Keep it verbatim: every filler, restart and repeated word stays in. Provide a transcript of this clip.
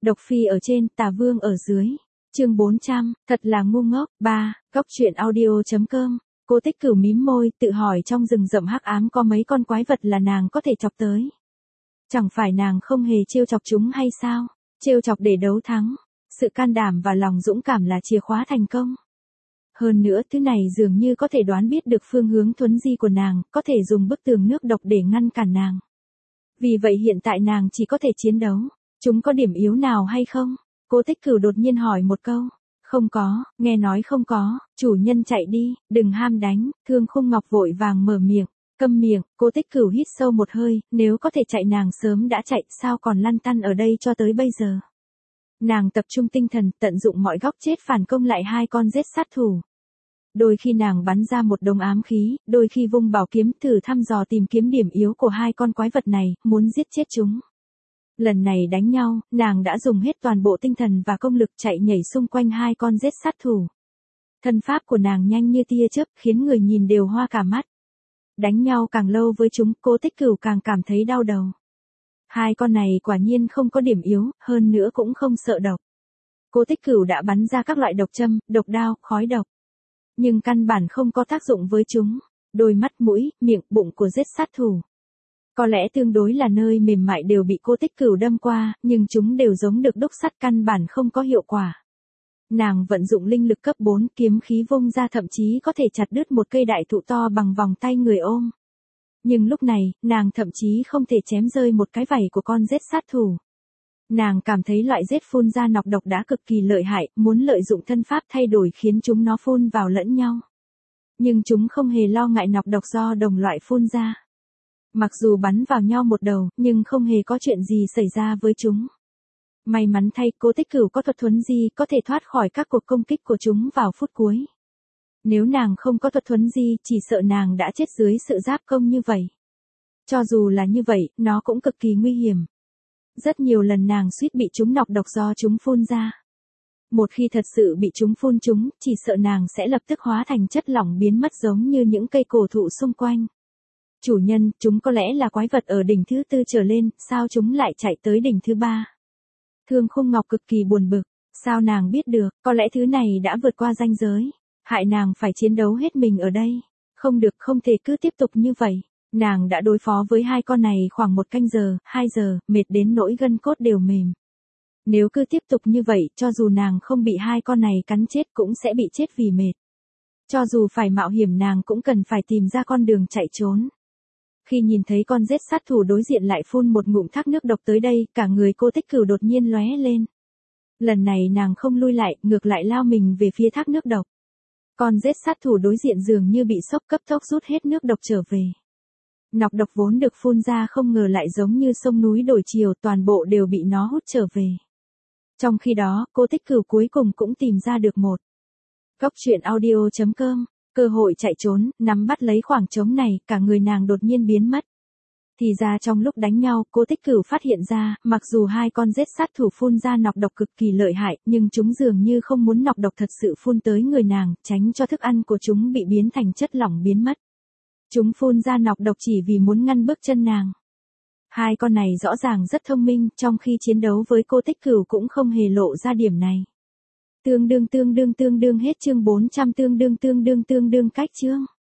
Độc phi ở trên, tà vương ở dưới. Chương bốn trăm, thật là ngu ngốc. ba. Góc truyện audio chấm com. Cô Tích Cửu mím môi, tự hỏi trong rừng rậm hắc ám có mấy con quái vật là nàng có thể chọc tới. Chẳng phải nàng không hề trêu chọc chúng hay sao? Trêu chọc để đấu thắng. Sự can đảm và lòng dũng cảm là chìa khóa thành công. Hơn nữa, thứ này dường như có thể đoán biết được phương hướng thuấn di của nàng, có thể dùng bức tường nước độc để ngăn cản nàng. Vì vậy hiện tại nàng chỉ có thể chiến đấu. Chúng có điểm yếu nào hay không? Cô Tích Cửu đột nhiên hỏi một câu. Không có, nghe nói không có, chủ nhân chạy đi, đừng ham đánh. Thương Khung Ngọc vội vàng mở miệng. Câm miệng. Cô Tích Cửu hít sâu một hơi, nếu có thể chạy nàng sớm đã chạy, sao còn lăn tăn ở đây cho tới bây giờ. Nàng tập trung tinh thần, tận dụng mọi góc chết phản công lại hai con giết sát thủ. Đôi khi nàng bắn ra một đống ám khí, đôi khi vung bảo kiếm thử thăm dò tìm kiếm điểm yếu của hai con quái vật này, muốn giết chết chúng. Lần này đánh nhau, nàng đã dùng hết toàn bộ tinh thần và công lực chạy nhảy xung quanh hai con giết sát thủ. Thân pháp của nàng nhanh như tia chớp, khiến người nhìn đều hoa cả mắt. Đánh nhau càng lâu với chúng, Cô Tích Cửu càng cảm thấy đau đầu. Hai con này quả nhiên không có điểm yếu, hơn nữa cũng không sợ độc. Cô Tích Cửu đã bắn ra các loại độc châm, độc đao, khói độc. Nhưng căn bản không có tác dụng với chúng. Đôi mắt, mũi, miệng, bụng của giết sát thủ. Có lẽ tương đối là nơi mềm mại đều bị Cô Tích Cửu đâm qua, nhưng chúng đều giống được đúc sắt, căn bản không có hiệu quả. Nàng vận dụng linh lực cấp bốn, kiếm khí vung ra thậm chí có thể chặt đứt một cây đại thụ to bằng vòng tay người ôm. Nhưng lúc này, nàng thậm chí không thể chém rơi một cái vảy của con giết sát thủ. Nàng cảm thấy loại giết phun ra nọc độc đã cực kỳ lợi hại, muốn lợi dụng thân pháp thay đổi khiến chúng nó phun vào lẫn nhau. Nhưng chúng không hề lo ngại nọc độc do đồng loại phun ra. Mặc dù bắn vào nhau một đầu, nhưng không hề có chuyện gì xảy ra với chúng. May mắn thay, Cô Tích Cửu có thuật thuấn di, có thể thoát khỏi các cuộc công kích của chúng vào phút cuối. Nếu nàng không có thuật thuấn di, chỉ sợ nàng đã chết dưới sự giáp công như vậy. Cho dù là như vậy, nó cũng cực kỳ nguy hiểm. Rất nhiều lần nàng suýt bị chúng nọc độc do chúng phun ra. Một khi thật sự bị chúng phun chúng, chỉ sợ nàng sẽ lập tức hóa thành chất lỏng biến mất giống như những cây cổ thụ xung quanh. Chủ nhân, chúng có lẽ là quái vật ở đỉnh thứ tư trở lên, sao chúng lại chạy tới đỉnh thứ ba? Thương Khung Ngọc cực kỳ buồn bực, sao nàng biết được, có lẽ thứ này đã vượt qua ranh giới, hại nàng phải chiến đấu hết mình ở đây. Không được, không thể cứ tiếp tục như vậy. Nàng đã đối phó với hai con này khoảng một canh giờ, hai giờ, mệt đến nỗi gân cốt đều mềm. Nếu cứ tiếp tục như vậy, cho dù nàng không bị hai con này cắn chết cũng sẽ bị chết vì mệt. Cho dù phải mạo hiểm nàng cũng cần phải tìm ra con đường chạy trốn. Khi nhìn thấy con giết sát thủ đối diện lại phun một ngụm thác nước độc tới đây, cả người Cô Tích Cửu đột nhiên lóe lên. Lần này nàng không lui lại, ngược lại lao mình về phía thác nước độc. Con giết sát thủ đối diện dường như bị sốc, cấp tốc rút hết nước độc trở về. Nọc độc vốn được phun ra không ngờ lại giống như sông núi đổi chiều, toàn bộ đều bị nó hút trở về. Trong khi đó, Cô Tích Cửu cuối cùng cũng tìm ra được một góc truyện audio chấm com, cơ hội chạy trốn, nắm bắt lấy khoảng trống này, cả người nàng đột nhiên biến mất. Thì ra trong lúc đánh nhau, Cô Tích Cửu phát hiện ra, mặc dù hai con giết sát thủ phun ra nọc độc cực kỳ lợi hại, nhưng chúng dường như không muốn nọc độc thật sự phun tới người nàng, tránh cho thức ăn của chúng bị biến thành chất lỏng biến mất. Chúng phun ra nọc độc chỉ vì muốn ngăn bước chân nàng. Hai con này rõ ràng rất thông minh, trong khi chiến đấu với Cô Tích Cửu cũng không hề lộ ra điểm này. Tương đương tương đương tương đương hết chương bốn trăm tương đương tương đương tương đương cách chương.